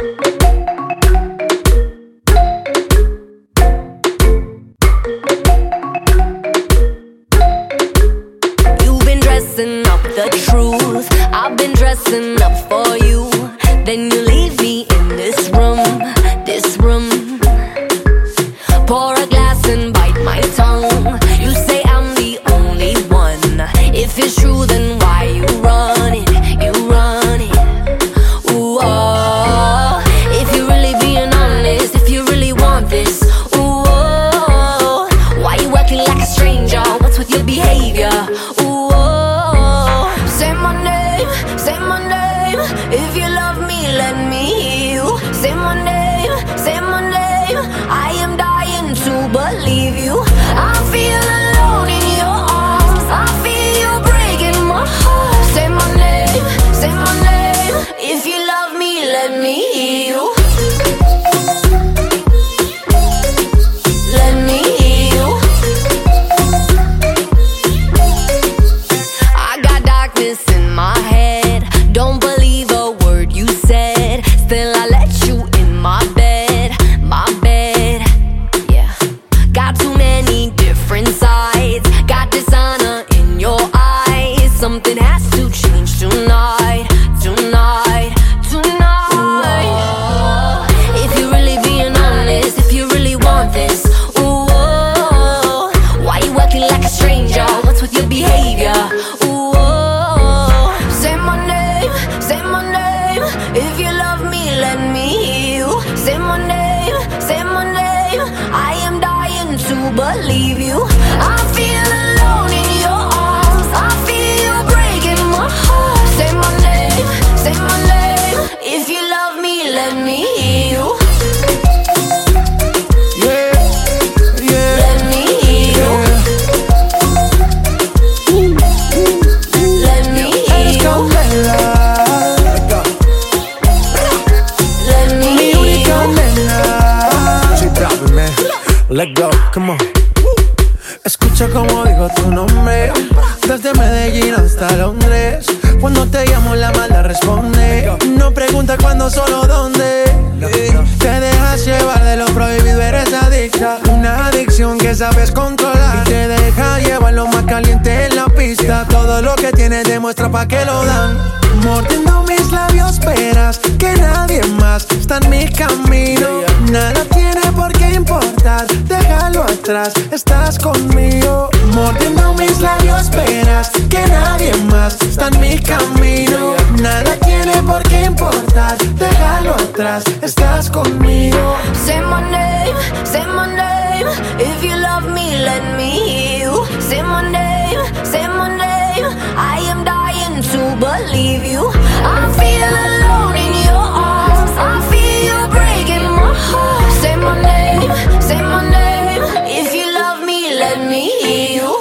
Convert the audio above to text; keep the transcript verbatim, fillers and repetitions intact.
You've been dressing up the truth, I've been dressing up for you. Then you leave me in this room, this room. Pour a glass and bite my tongue. You say I'm the only one. If it's true, then why you run it? You run it. Ooh, oh. If you're really being honest, if you really want this, ooh, oh. Why you acting like a stranger? What's with your behavior? Ooh, oh. Say my name, say my name. If you love me, let me hear you. Say my name, say my name. I am dying to believe you. I feel alone in your arms. I feel you breaking my heart. Say my name, say my name. If you love me, let me hear you. Let me hear you. I got darkness in my head. Don't believe a word you said. Still I let you in my bed, my bed. Yeah. Got too many different sides. Got dishonor in your eyes. Something has to change tonight, tonight, tonight. Ooh, if you're really being honest, if you really want this, ooh, oh, why you acting like a stranger? What's with your behavior? Ooh, oh, say my name, say my name. If you love me, let me hear you. Say my name, say my name. I am dying to believe you. I feel alone in your arms. I feel you breaking my heart. Say my name, say my name. If you love me, let me hear you. Yeah, yeah, Let me hear you. Let me hear eres you. candela. Let me Mi hear única you. nena. She dropping, man. Let go, come on. Escucha como digo tu nombre. Desde Medellín hasta Londres. Cuando te llamo la mala responde. No pregunta cuándo, solo dónde. Te dejas llevar de lo prohibido, eres adicta. Una adicción que sabes controlar. Y te deja llevar lo más caliente en la pista. Todo lo que tienes demuestra pa' que lo dan. Mordiendo mis labios, verás que nadie más está en mi camino. Nada tiene por qué importar, déjalo atrás, estás conmigo. Mordiendo mis labios, verás que nadie más está en mi camino. Nada tiene por qué importar, déjalo atrás, estás conmigo. Say my name, say my name. If you love me, let me hear you. Say my name, say my name. I am dying to believe you. I feel alone in your arms. I feel you breaking my heart. Say my name, say my name. If you love me, let me hear you.